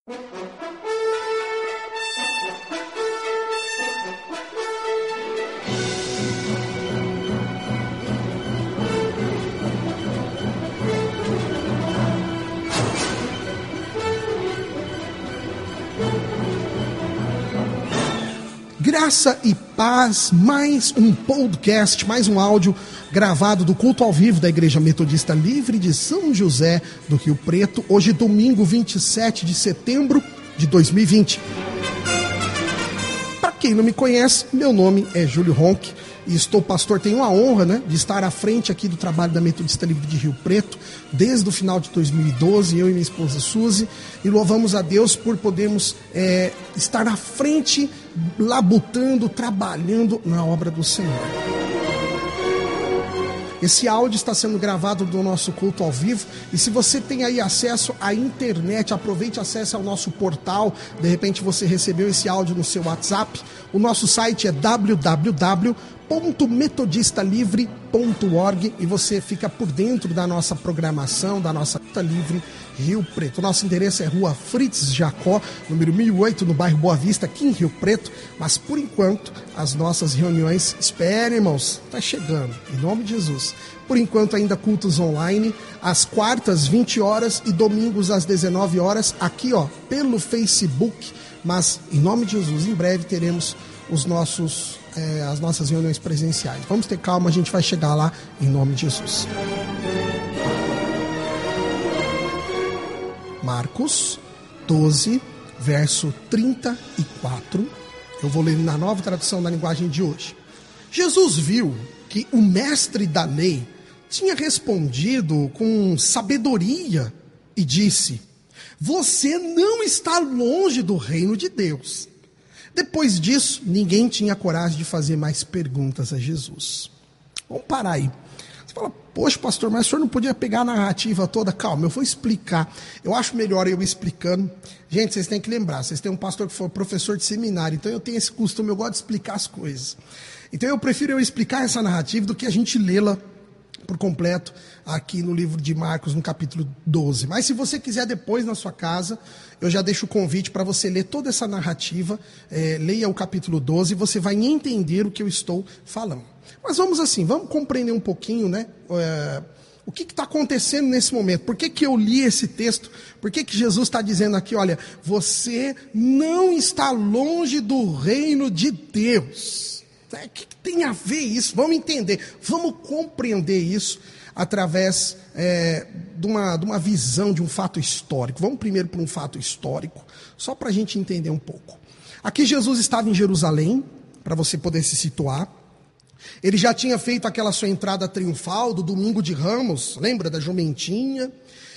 Graça e paz, mais um podcast, mais um áudio gravado do culto ao vivo da Igreja Metodista Livre de São José do Rio Preto, hoje domingo 27 de setembro de 2020. Para quem não me conhece, meu nome é Júlio Ronck e estou pastor, tenho a honra, de estar à frente aqui do trabalho da Metodista Livre de Rio Preto, desde o final de 2012, eu e minha esposa Suzy, e louvamos a Deus por podermos estar à frente, labutando, trabalhando na obra do Senhor. Esse áudio está sendo gravado do nosso culto ao vivo, e se você tem aí acesso à internet, aproveite e acesse ao nosso portal. De repente você recebeu esse áudio no seu WhatsApp. O nosso site é www.metodistalivre.org e você fica por dentro da nossa programação, da nossa Metodista Livre Rio Preto. O nosso endereço é Rua Fritz Jacó, número 1008, no bairro Boa Vista, aqui em Rio Preto. Mas por enquanto, as nossas reuniões, esperem, irmãos, está chegando, em nome de Jesus. Por enquanto ainda cultos online, às quartas 20 horas e domingos às 19 horas, aqui pelo Facebook. Mas em nome de Jesus, em breve teremos as nossas reuniões presenciais. Vamos ter calma, a gente vai chegar lá em nome de Jesus. Marcos 12, verso 34. Eu vou ler na nova tradução da linguagem de hoje. Jesus viu que o mestre da lei tinha respondido com sabedoria e disse: você não está longe do reino de Deus. Depois disso, ninguém tinha coragem de fazer mais perguntas a Jesus. Vamos parar aí. Você fala: poxa, pastor, mas o senhor não podia pegar a narrativa toda? Calma, eu vou explicar. Eu acho melhor eu explicando. Gente, vocês têm que lembrar, vocês têm um pastor que foi professor de seminário, então eu tenho esse costume, eu gosto de explicar as coisas. Então eu prefiro eu explicar essa narrativa do que a gente lê-la por completo aqui no livro de Marcos, no capítulo 12. Mas se você quiser depois na sua casa, eu já deixo o convite para você ler toda essa narrativa, leia o capítulo 12 e você vai entender o que eu estou falando. Mas vamos compreender um pouquinho, o que está acontecendo nesse momento. Por que eu li esse texto? Por que Jesus está dizendo aqui, olha, você não está longe do reino de Deus? O que tem a ver isso? Vamos entender, vamos compreender isso através de uma visão de um fato histórico. Vamos primeiro para um fato histórico, só para a gente entender um pouco. Aqui Jesus estava em Jerusalém, para você poder se situar. Ele já tinha feito aquela sua entrada triunfal do Domingo de Ramos, lembra da jumentinha?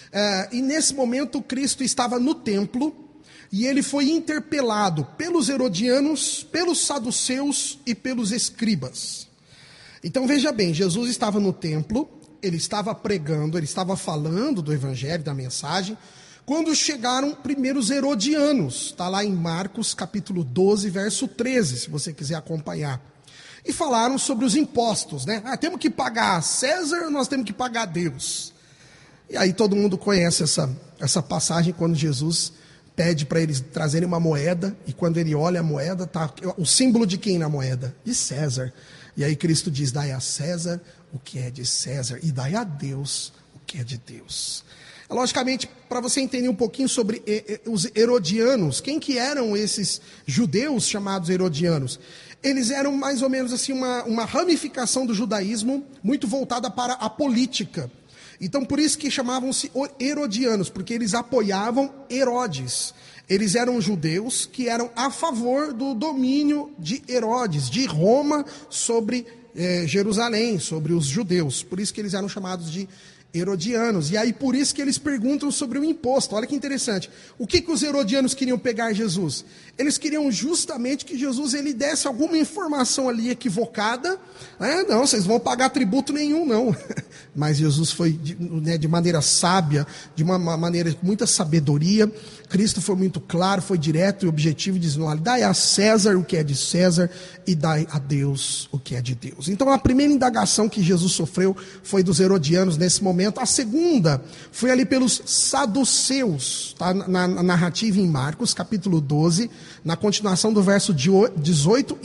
E nesse momento Cristo estava no templo, e ele foi interpelado pelos herodianos, pelos saduceus e pelos escribas. Então veja bem, Jesus estava no templo, ele estava pregando, ele estava falando do evangelho, da mensagem, quando chegaram primeiros herodianos. Está lá em Marcos capítulo 12, verso 13, se você quiser acompanhar. E falaram sobre os impostos, temos que pagar a César, nós temos que pagar a Deus. E aí todo mundo conhece essa passagem, quando Jesus pede para eles trazerem uma moeda, e quando ele olha a moeda, está o símbolo de quem na moeda? De César. E aí Cristo diz: dai a César o que é de César, e dai a Deus o que é de Deus. Logicamente, para você entender um pouquinho sobre os herodianos, quem que eram esses judeus chamados herodianos? Eles eram mais ou menos assim uma ramificação do judaísmo, muito voltada para a política. Então, por isso que chamavam-se herodianos, porque eles apoiavam Herodes. Eles eram judeus que eram a favor do domínio de Herodes, de Roma, sobre Jerusalém, sobre os judeus. Por isso que eles eram chamados de herodianos. E aí por isso que eles perguntam sobre o imposto. Olha que interessante. O que os herodianos queriam pegar Jesus? Eles queriam justamente que Jesus ele desse alguma informação ali equivocada. Não, vocês vão pagar tributo nenhum, não. Mas Jesus foi de maneira sábia, de uma maneira com muita sabedoria, Cristo foi muito claro, foi direto e objetivo, dizendo: olha, dai a César o que é de César e dai a Deus o que é de Deus. Então a primeira indagação que Jesus sofreu foi dos herodianos nesse momento. A segunda foi ali pelos saduceus, tá? Na narrativa em Marcos, capítulo 12, na continuação do verso 18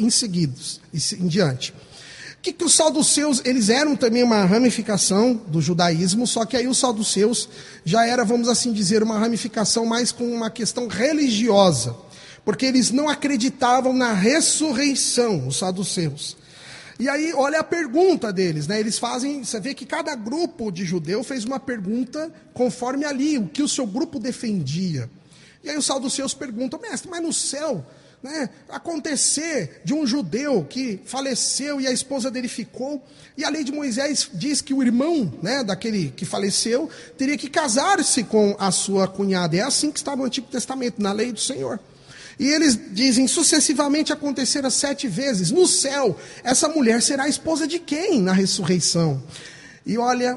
em diante. Que os saduceus, eles eram também uma ramificação do judaísmo, só que aí os saduceus já era, vamos assim dizer, uma ramificação mais com uma questão religiosa, porque eles não acreditavam na ressurreição, os saduceus. E aí, olha a pergunta deles, né? Eles fazem, você vê que cada grupo de judeu fez uma pergunta conforme ali, o que o seu grupo defendia. E aí os saduceus perguntam: mestre, mas no céu, né, acontecer de um judeu que faleceu e a esposa dele ficou, e a lei de Moisés diz que o irmão, né, daquele que faleceu teria que casar-se com a sua cunhada. É assim que está no Antigo Testamento, na lei do Senhor. E eles dizem: sucessivamente acontecerá 7 vezes. No céu, essa mulher será a esposa de quem na ressurreição? E olha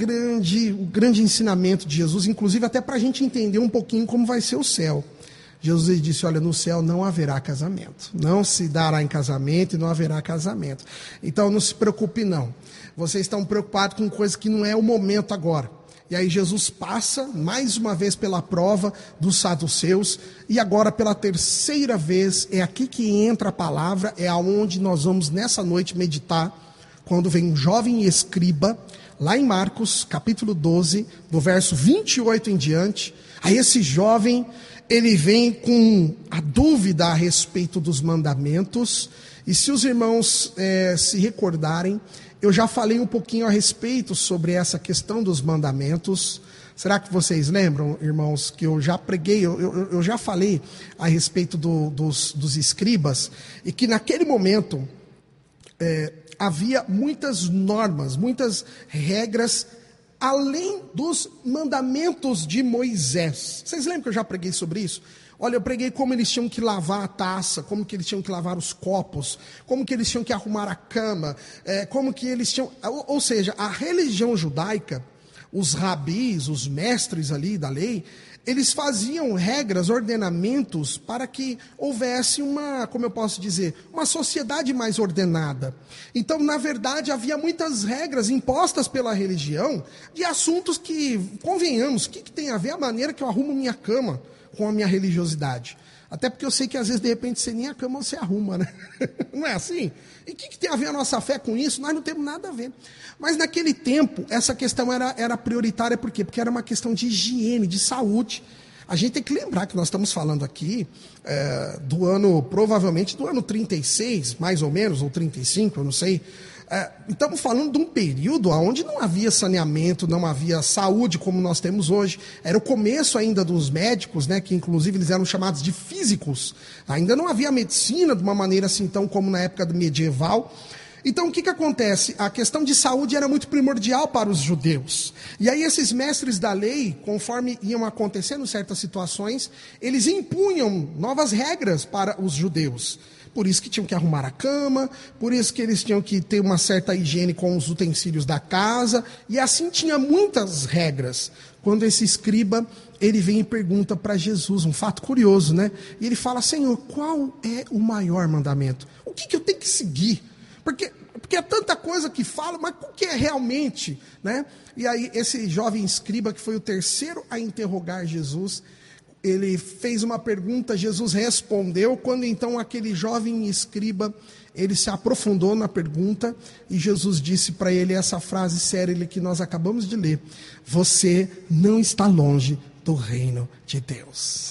o grande ensinamento de Jesus, inclusive até para a gente entender um pouquinho como vai ser o céu. Jesus disse: olha, no céu não haverá casamento, não se dará em casamento e não haverá casamento. Então não se preocupe não, vocês estão preocupados com coisa que não é o momento agora. E aí Jesus passa mais uma vez pela prova dos saduceus, e agora pela terceira vez, é aqui que entra a palavra, é aonde nós vamos nessa noite meditar, quando vem um jovem escriba, lá em Marcos capítulo 12, do verso 28 em diante. Aí esse jovem, ele vem com a dúvida a respeito dos mandamentos, e se os irmãos se recordarem, eu já falei um pouquinho a respeito sobre essa questão dos mandamentos. Será que vocês lembram, irmãos, que eu já preguei, eu já falei a respeito dos escribas, e que naquele momento havia muitas normas, muitas regras, além dos mandamentos de Moisés. Vocês lembram que eu já preguei sobre isso? Olha, eu preguei como eles tinham que lavar a taça, como que eles tinham que lavar os copos, como que eles tinham que arrumar a cama, como que eles tinham... Ou seja, a religião judaica, os rabis, os mestres ali da lei, eles faziam regras, ordenamentos para que houvesse uma, como eu posso dizer, uma sociedade mais ordenada. Então, na verdade, havia muitas regras impostas pela religião de assuntos que, convenhamos, o que tem a ver a maneira que eu arrumo minha cama com a minha religiosidade? Até porque eu sei que às vezes, de repente, você nem a cama você arruma, né? Não é assim? E o que tem a ver a nossa fé com isso? Nós não temos nada a ver. Mas naquele tempo, essa questão era prioritária. Por quê? Porque era uma questão de higiene, de saúde. A gente tem que lembrar que nós estamos falando aqui do ano, provavelmente do ano 36, mais ou menos, ou 35, eu não sei. Estamos falando de um período onde não havia saneamento, não havia saúde como nós temos hoje. Era o começo ainda dos médicos, né, que inclusive eles eram chamados de físicos. Ainda não havia medicina de uma maneira assim tão como na época medieval. Então o que acontece? A questão de saúde era muito primordial para os judeus. E aí esses mestres da lei, conforme iam acontecendo certas situações, eles impunham novas regras para os judeus. Por isso que tinham que arrumar a cama, por isso que eles tinham que ter uma certa higiene com os utensílios da casa, e assim tinha muitas regras. Quando esse escriba, ele vem e pergunta para Jesus, um fato curioso, né? E ele fala: Senhor, qual é o maior mandamento? O que eu tenho que seguir? Porque é tanta coisa que fala, mas o que é realmente, né? E aí esse jovem escriba, que foi o terceiro a interrogar Jesus, ele fez uma pergunta, Jesus respondeu. Quando então aquele jovem escriba, ele se aprofundou na pergunta, e Jesus disse para ele essa frase séria que nós acabamos de ler: você não está longe do reino de Deus.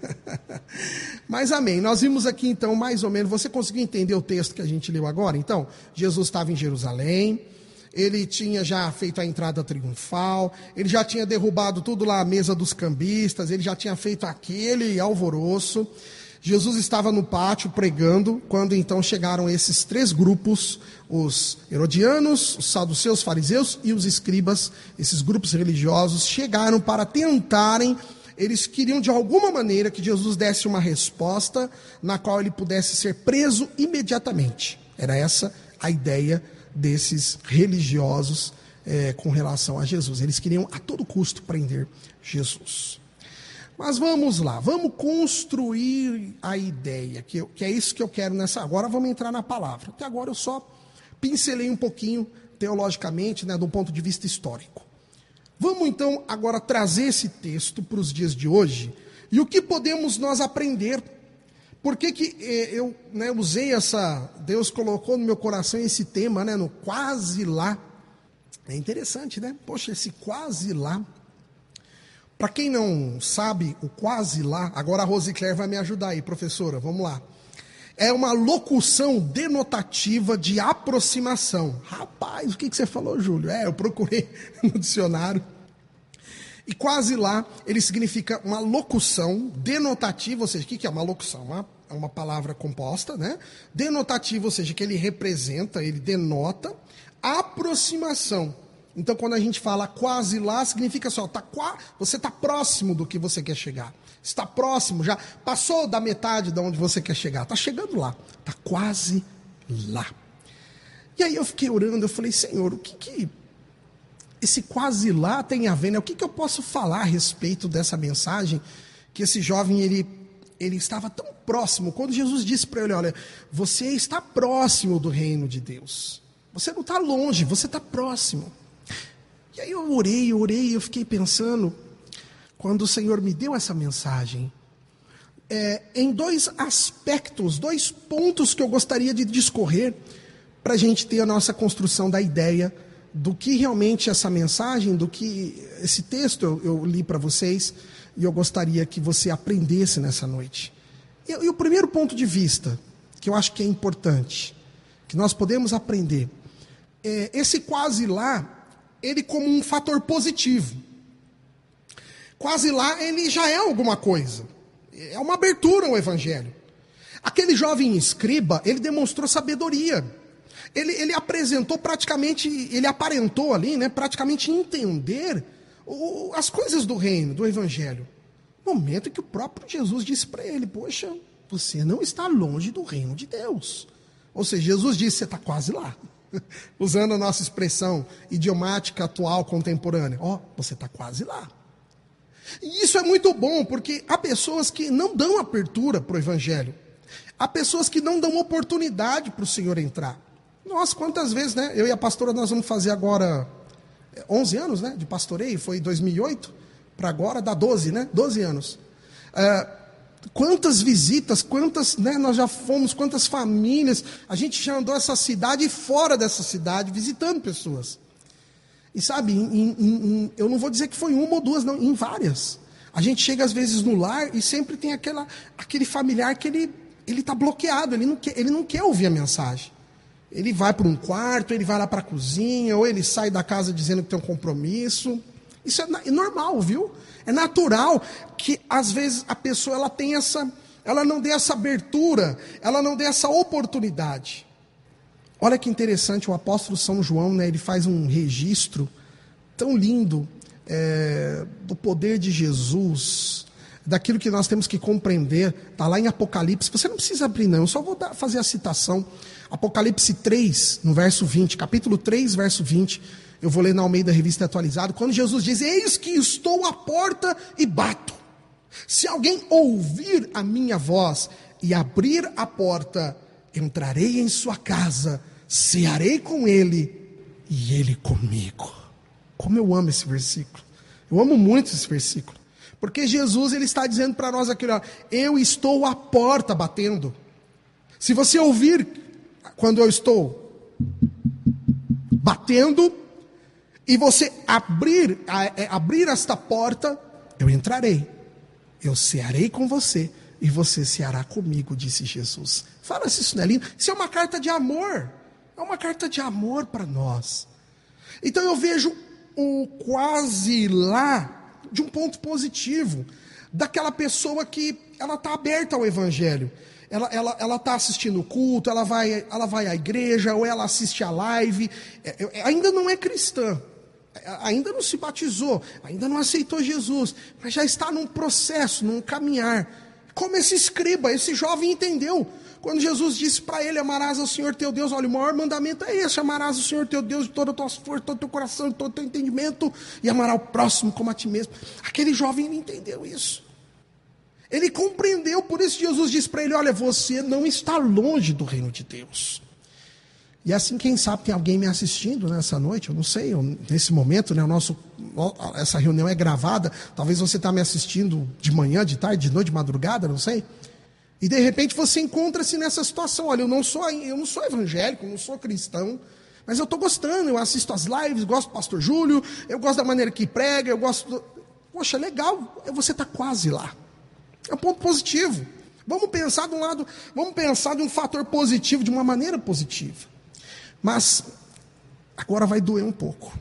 Mas amém, nós vimos aqui então mais ou menos, você conseguiu entender o texto que a gente leu agora? Então, Jesus estava em Jerusalém, ele tinha já feito a entrada triunfal, ele já tinha derrubado tudo lá, a mesa dos cambistas, ele já tinha feito aquele alvoroço. Jesus estava no pátio pregando, quando então chegaram esses 3 grupos, os herodianos, os saduceus, fariseus e os escribas. Esses grupos religiosos chegaram para tentarem, eles queriam de alguma maneira que Jesus desse uma resposta na qual ele pudesse ser preso imediatamente. Era essa a ideia desses religiosos com relação a Jesus. Eles queriam a todo custo prender Jesus. Mas vamos lá, vamos construir a ideia, que é isso que eu quero nessa... Agora vamos entrar na palavra. Até agora eu só pincelei um pouquinho teologicamente, né, do ponto de vista histórico. Vamos então agora trazer esse texto para os dias de hoje, e o que podemos nós aprender. Por que eu, né, usei Deus colocou no meu coração esse tema, né, no quase lá. É interessante, né? Poxa, esse quase lá. Para quem não sabe, o quase lá, agora a Rosicler vai me ajudar aí, professora, vamos lá. É uma locução denotativa de aproximação. Rapaz, o que você falou, Júlio? Eu procurei no dicionário. E quase lá, ele significa uma locução denotativa, ou seja, o que é uma locução? É uma palavra composta, né? Denotativa, ou seja, que ele representa, ele denota aproximação. Então, quando a gente fala quase lá, significa só, você está próximo do que você quer chegar. Está próximo, já passou da metade de onde você quer chegar. Está chegando lá, está quase lá. E aí eu fiquei orando, eu falei, Senhor, o que esse quase lá tem a ver, né? O que eu posso falar a respeito dessa mensagem que esse jovem, ele estava tão próximo, quando Jesus disse para ele, olha, você está próximo do reino de Deus. Você não está longe, você está próximo. E aí eu orei, eu fiquei pensando, quando o Senhor me deu essa mensagem, em dois aspectos, 2 pontos que eu gostaria de discorrer, para a gente ter a nossa construção da ideia do que realmente essa mensagem, do que esse texto eu li para vocês, e eu gostaria que você aprendesse nessa noite. E o primeiro ponto de vista, que eu acho que é importante, que nós podemos aprender, esse quase lá, ele como um fator positivo. Quase lá, ele já é alguma coisa. É uma abertura ao evangelho. Aquele jovem escriba, ele demonstrou sabedoria. Ele apresentou praticamente, ele aparentou ali, né, praticamente entender as coisas do reino, do evangelho. No momento em que o próprio Jesus disse para ele, poxa, você não está longe do reino de Deus. Ou seja, Jesus disse, você está quase lá. Usando a nossa expressão idiomática atual, contemporânea. Você está quase lá. E isso é muito bom, porque há pessoas que não dão abertura para o evangelho. Há pessoas que não dão oportunidade para o Senhor entrar. Nossa, quantas vezes, né? Eu e a pastora, nós vamos fazer agora 11 anos, né? De pastoreio, foi 2008, para agora dá 12, né? 12 anos. Quantas visitas, né, nós já fomos, quantas famílias, a gente já andou essa cidade e fora dessa cidade, visitando pessoas. E sabe, eu não vou dizer que foi 1 ou 2, não, em várias. A gente chega às vezes no lar e sempre tem aquele familiar que ele está bloqueado, ele não quer ouvir a mensagem. Ele vai para um quarto, ele vai lá para a cozinha, ou ele sai da casa dizendo que tem um compromisso. Isso é normal, viu? É natural que, às vezes, a pessoa ela não dê essa abertura, ela não dê essa oportunidade. Olha que interessante, o apóstolo São João, né, ele faz um registro tão lindo do poder de Jesus, daquilo que nós temos que compreender. Está lá em Apocalipse, você não precisa abrir não, eu só vou fazer a citação. Apocalipse 3, no verso 20, capítulo 3, verso 20, eu vou ler na Almeida Revista Atualizada, quando Jesus diz, eis que estou à porta e bato. Se alguém ouvir a minha voz e abrir a porta, entrarei em sua casa, cearei com ele e ele comigo. Como eu amo esse versículo. Eu amo muito esse versículo. Porque Jesus, ele está dizendo para nós aqui, ó, eu estou à porta batendo. Se você ouvir quando eu estou batendo, e você abrir esta porta, eu entrarei, eu cearei com você, e você ceará comigo, disse Jesus. Fala se isso não é lindo. Isso é uma carta de amor, é uma carta de amor para nós. Então eu vejo o quase lá, de um ponto positivo, daquela pessoa que ela está aberta ao evangelho. Ela está assistindo o culto, ela vai à igreja, ou ela assiste a live, ainda não é cristã, ainda não se batizou, ainda não aceitou Jesus, mas já está num processo, num caminhar, como esse escriba, esse jovem entendeu, quando Jesus disse para ele, amarás ao Senhor teu Deus, olha, o maior mandamento é esse, amarás ao Senhor teu Deus de toda a tua força, todo o teu coração, todo o teu entendimento, e amarás o próximo como a ti mesmo. Aquele jovem, ele entendeu isso. Ele compreendeu, por isso Jesus disse para ele: olha, você não está longe do reino de Deus. E assim, quem sabe tem alguém me assistindo nessa noite, eu não sei, nesse momento, né, essa reunião é gravada, talvez você está me assistindo de manhã, de tarde, de noite, de madrugada, não sei. E de repente você encontra-se nessa situação: olha, eu não sou evangélico, eu não sou cristão, mas eu estou gostando, eu assisto as lives, gosto do pastor Júlio, eu gosto da maneira que prega, Poxa, legal, você está quase lá. É um ponto positivo. Vamos pensar de um fator positivo, de uma maneira positiva. Mas agora vai doer um pouco.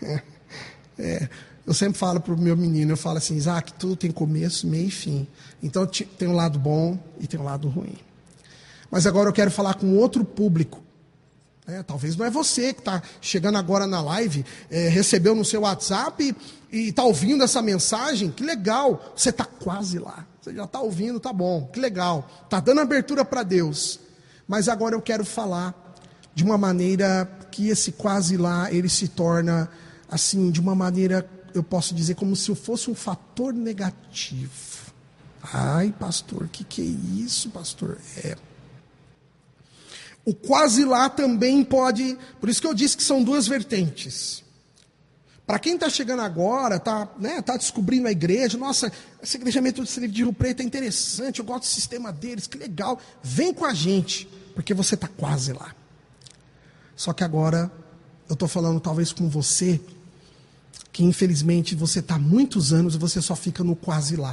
Eu sempre falo para o meu menino, eu falo assim: Isaac, tudo tem começo, meio e fim. Então tem um lado bom e tem um lado ruim. Mas agora eu quero falar com outro público. Talvez não é você que está chegando agora na live, recebeu no seu WhatsApp e está ouvindo essa mensagem. Que legal, você está quase lá. Você já está ouvindo, tá bom, que legal. Está dando abertura para Deus. Mas agora eu quero falar de uma maneira que esse quase lá, ele se torna, assim, de uma maneira, eu posso dizer, como se fosse um fator negativo. Ai, pastor, que é isso, pastor? O quase lá também pode, por isso que eu disse que são duas vertentes. Para quem está chegando agora, tá descobrindo a igreja, nossa, essa igreja metodista de Rio Preto é interessante, eu gosto do sistema deles, que legal, vem com a gente, porque você está quase lá. Só que agora, eu estou falando talvez com você, que infelizmente você está há muitos anos e você só fica no quase lá.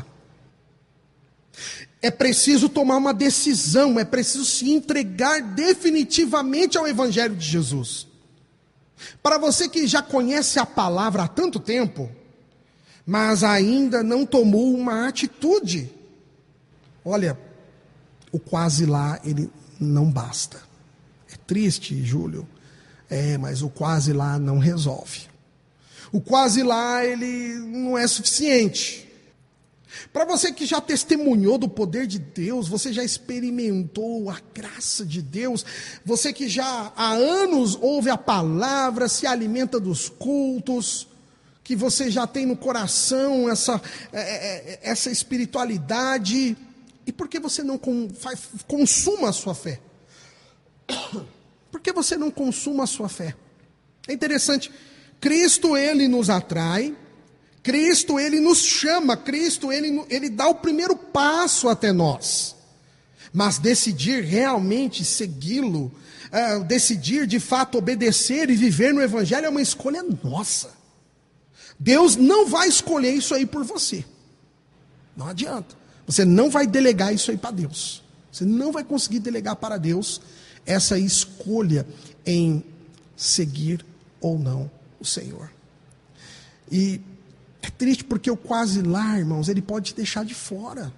É preciso tomar uma decisão, é preciso se entregar definitivamente ao Evangelho de Jesus. Para você que já conhece a palavra há tanto tempo, mas ainda não tomou uma atitude, olha, o quase lá, ele não basta. É triste, Júlio, mas o quase lá não resolve. O quase lá, ele não é suficiente. Para você que já testemunhou do poder de Deus, você já experimentou a graça de Deus, você que já há anos ouve a palavra, se alimenta dos cultos, que você já tem no coração essa espiritualidade, e por que você não consuma a sua fé? Por que você não consuma a sua fé? É interessante, Cristo, ele nos atrai, Cristo, ele nos chama, Cristo, ele dá o primeiro passo até nós. Mas decidir realmente segui-lo, decidir de fato obedecer e viver no Evangelho é uma escolha nossa. Deus não vai escolher isso aí por você. Não adianta. Você não vai delegar isso aí para Deus. Você não vai conseguir delegar para Deus essa escolha em seguir ou não o Senhor. E é triste porque o quase lá, irmãos, ele pode te deixar de fora.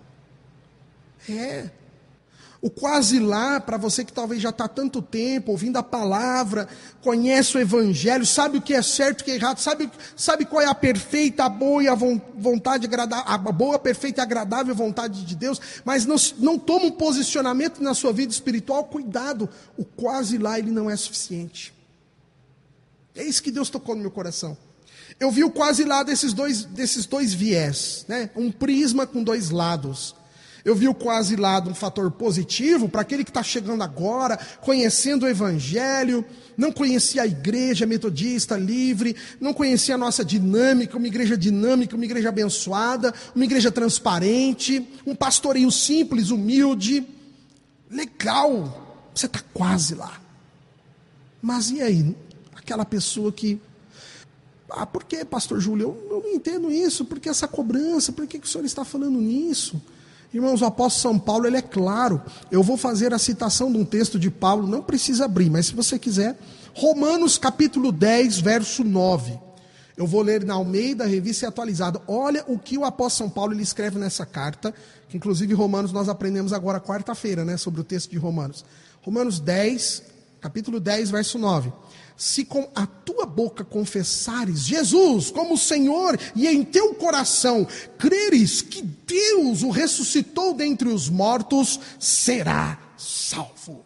O quase lá, para você que talvez já está há tanto tempo ouvindo a palavra, conhece o Evangelho, sabe o que é certo e o que é errado, sabe qual é a perfeita, a boa e a vontade agradável, a boa, perfeita e agradável vontade de Deus, mas não toma um posicionamento na sua vida espiritual. Cuidado, o quase lá, ele não é suficiente. É isso que Deus tocou no meu coração. Eu vi o quase lá desses dois viés, né? Um prisma com dois lados. Eu vi o quase lá de um fator positivo, para aquele que está chegando agora, conhecendo o Evangelho, não conhecia a igreja metodista livre, não conhecia a nossa dinâmica, uma igreja abençoada, uma igreja transparente, um pastoreio simples, humilde. Legal, você está quase lá. Mas e aí? Aquela pessoa que... por que, pastor Júlio? Eu não entendo isso. Por que essa cobrança? Por que o senhor está falando nisso? Irmãos, o apóstolo São Paulo, ele é claro. Eu vou fazer a citação de um texto de Paulo, não precisa abrir, mas se você quiser, Romanos capítulo 10, verso 9. Eu vou ler na Almeida, Revista e Atualizada. Olha o que o apóstolo São Paulo ele escreve nessa carta, que inclusive Romanos nós aprendemos agora quarta-feira, né, sobre o texto de Romanos. Romanos 10, capítulo 10, verso 9. Se com a tua boca confessares Jesus como Senhor e em teu coração creres que Deus o ressuscitou dentre os mortos, será salvo.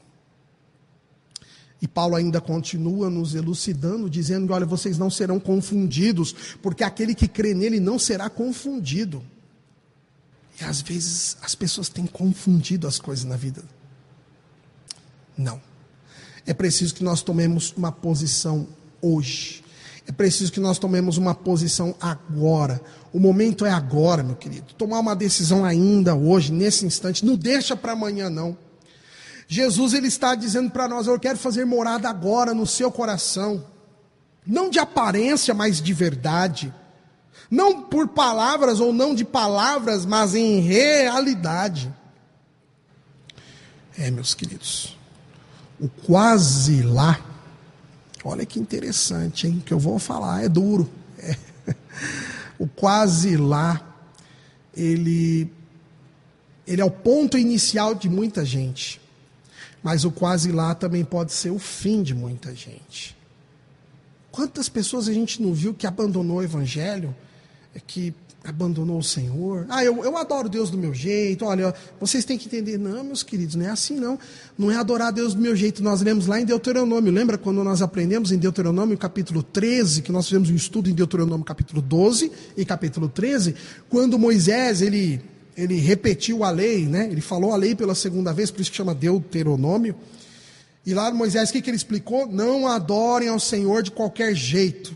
E Paulo ainda continua nos elucidando, dizendo que olha, vocês não serão confundidos, porque aquele que crê nele não será confundido. E às vezes as pessoas têm confundido as coisas na vida. Não. É preciso que nós tomemos uma posição hoje. É preciso que nós tomemos uma posição agora. O momento é agora, meu querido. Tomar uma decisão ainda hoje, nesse instante. Não deixa para amanhã, não. Jesus, ele está dizendo para nós: eu quero fazer morada agora no seu coração. Não de aparência, mas de verdade. Não por palavras ou não de palavras, mas em realidade. Meus queridos, o quase lá, olha que interessante, hein? Que eu vou falar, é duro. O quase lá, ele é o ponto inicial de muita gente. Mas o quase lá também pode ser o fim de muita gente. Quantas pessoas a gente não viu que abandonou o evangelho, que abandonou o Senhor? Eu adoro Deus do meu jeito. Olha, vocês têm que entender. Não, meus queridos, não é assim não. Não é adorar Deus do meu jeito. Nós lemos lá em Deuteronômio. Lembra quando nós aprendemos em Deuteronômio capítulo 13, que nós fizemos um estudo em Deuteronômio capítulo 12 e capítulo 13, quando Moisés, ele repetiu a lei, né? Ele falou a lei pela segunda vez, por isso que chama Deuteronômio. E lá Moisés, o que ele explicou? Não adorem ao Senhor de qualquer jeito.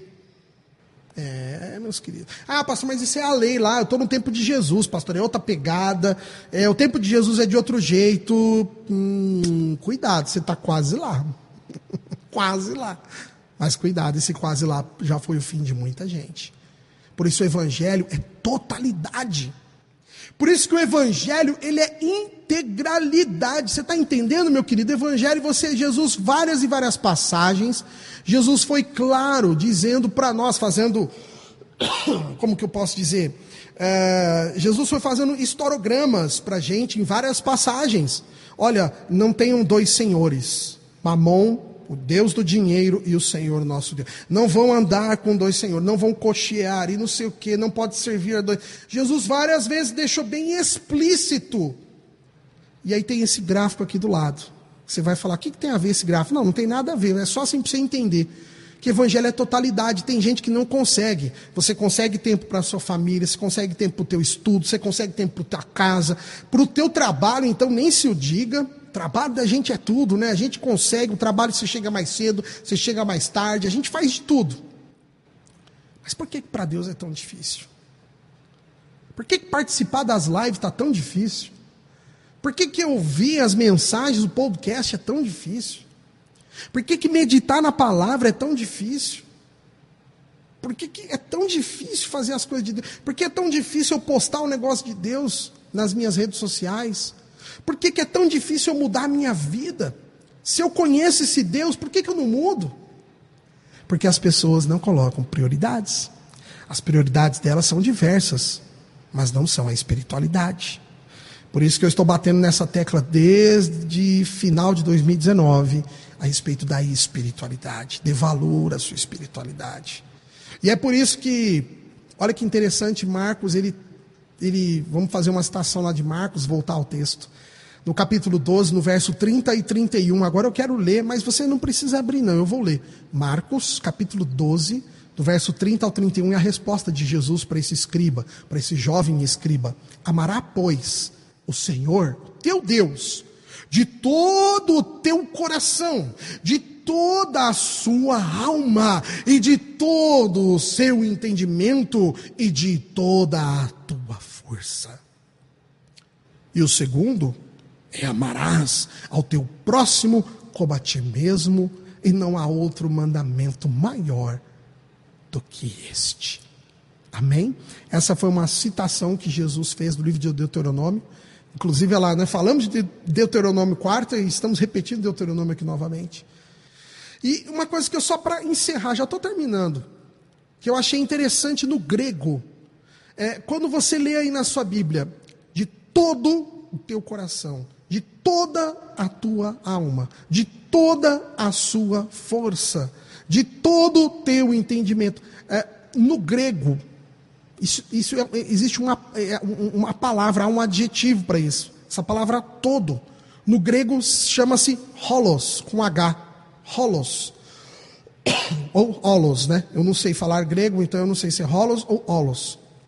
Meus queridos. Pastor, mas isso é a lei lá. Eu estou no tempo de Jesus, pastor. É outra pegada. O tempo de Jesus é de outro jeito. Cuidado, você está quase lá. Quase lá. Mas cuidado, esse quase lá já foi o fim de muita gente. Por isso o evangelho é totalidade. Por isso que o evangelho, ele é integralidade. Você está entendendo, meu querido? Evangelho, Jesus, várias e várias passagens, Jesus foi claro, dizendo para nós, fazendo, como que eu posso dizer? Jesus foi fazendo historiogramas para a gente em várias passagens. Olha, não tenham dois senhores, Mamon, o Deus do dinheiro, e o Senhor nosso Deus. Não vão andar com dois senhores, não vão cochear e não sei o que, não pode servir a dois. Jesus várias vezes deixou bem explícito. E aí tem esse gráfico aqui do lado. Você vai falar, o que tem a ver esse gráfico? Não tem nada a ver, é só assim para você entender. Que evangelho é totalidade, tem gente que não consegue. Você consegue tempo para a sua família, você consegue tempo para o teu estudo, você consegue tempo para a tua casa, para o teu trabalho, então nem se o diga. O trabalho da gente é tudo, né? A gente consegue, o trabalho você chega mais cedo, você chega mais tarde, a gente faz de tudo. Mas por que para Deus é tão difícil? Por que participar das lives está tão difícil? Por que ouvir as mensagens do podcast é tão difícil? Por que meditar na palavra é tão difícil? Por que é tão difícil fazer as coisas de Deus? Por que é tão difícil eu postar um negócio de Deus nas minhas redes sociais? Por que é tão difícil eu mudar a minha vida? Se eu conheço esse Deus, por que eu não mudo? Porque as pessoas não colocam prioridades. As prioridades delas são diversas, mas não são a espiritualidade. Por isso que eu estou batendo nessa tecla desde final de 2019, a respeito da espiritualidade. Dê valor à sua espiritualidade. E é por isso que, olha que interessante, Marcos, vamos fazer uma citação lá de Marcos, voltar ao texto. No capítulo 12, no verso 30 e 31. Agora eu quero ler, mas você não precisa abrir não, eu vou ler. Marcos, capítulo 12, do verso 30 ao 31, é a resposta de Jesus para esse escriba, para esse jovem escriba. Amará, pois, o Senhor, teu Deus, de todo o teu coração, de toda a sua alma, e de todo o seu entendimento, e de toda a tua força. E o segundo é: amarás ao teu próximo como a ti mesmo, e não há outro mandamento maior do que este. Amém? Essa foi uma citação que Jesus fez do livro de Deuteronômio. Inclusive, falamos de Deuteronômio 4 e estamos repetindo Deuteronômio aqui novamente. E uma coisa que eu, só para encerrar, já estou terminando, que eu achei interessante no grego, quando você lê aí na sua Bíblia, de todo o teu coração, de toda a tua alma, de toda a sua força, de todo o teu entendimento. No grego, existe uma palavra, há um adjetivo para isso. Essa palavra todo, no grego chama-se holos, com H, holos, ou holos, né? Eu não sei falar grego, então eu não sei se é holos ou holos.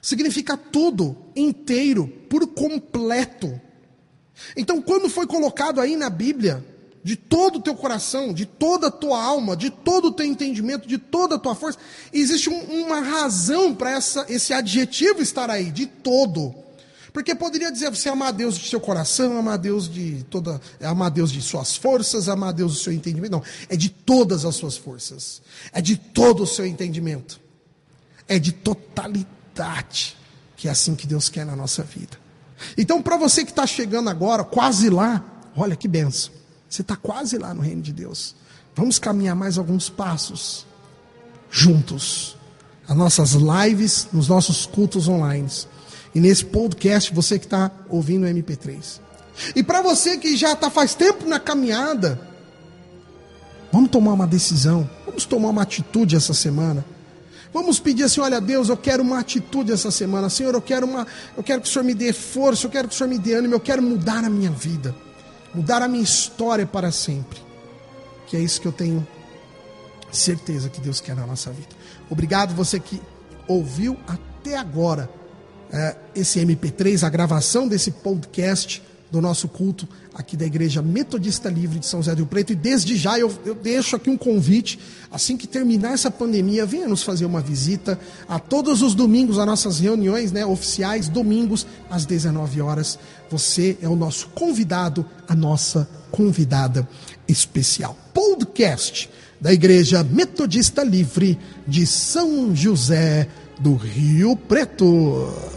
Significa tudo, inteiro, por completo. Então, quando foi colocado aí na Bíblia, de todo o teu coração, de toda a tua alma, de todo o teu entendimento, de toda a tua força, existe uma razão para esse adjetivo estar aí, de todo. Porque poderia dizer, você amar a Deus de seu coração, amar a Deus amar a Deus de suas forças, amar a Deus do seu entendimento. Não, é de todas as suas forças. É de todo o seu entendimento. É de totalidade, que é assim que Deus quer na nossa vida. Então, para você que está chegando agora, quase lá, olha que benção. Você está quase lá no reino de Deus. Vamos caminhar mais alguns passos juntos. As nossas lives, nos nossos cultos online. E nesse podcast, você que está ouvindo o MP3. E para você que já está faz tempo na caminhada, vamos tomar uma decisão. Vamos tomar uma atitude essa semana. Vamos pedir assim, olha Deus, eu quero uma atitude essa semana. Senhor, eu quero que o Senhor me dê força, eu quero que o Senhor me dê ânimo, eu quero mudar a minha vida. Mudar a minha história para sempre. Que é isso que eu tenho certeza que Deus quer na nossa vida. Obrigado você que ouviu até agora esse MP3, a gravação desse podcast do nosso culto aqui da Igreja Metodista Livre de São José do Rio Preto. E desde já eu deixo aqui um convite, assim que terminar essa pandemia, venha nos fazer uma visita a todos os domingos, as nossas reuniões oficiais, domingos às 19 horas. Você é o nosso convidado, a nossa convidada especial. Podcast da Igreja Metodista Livre de São José do Rio Preto.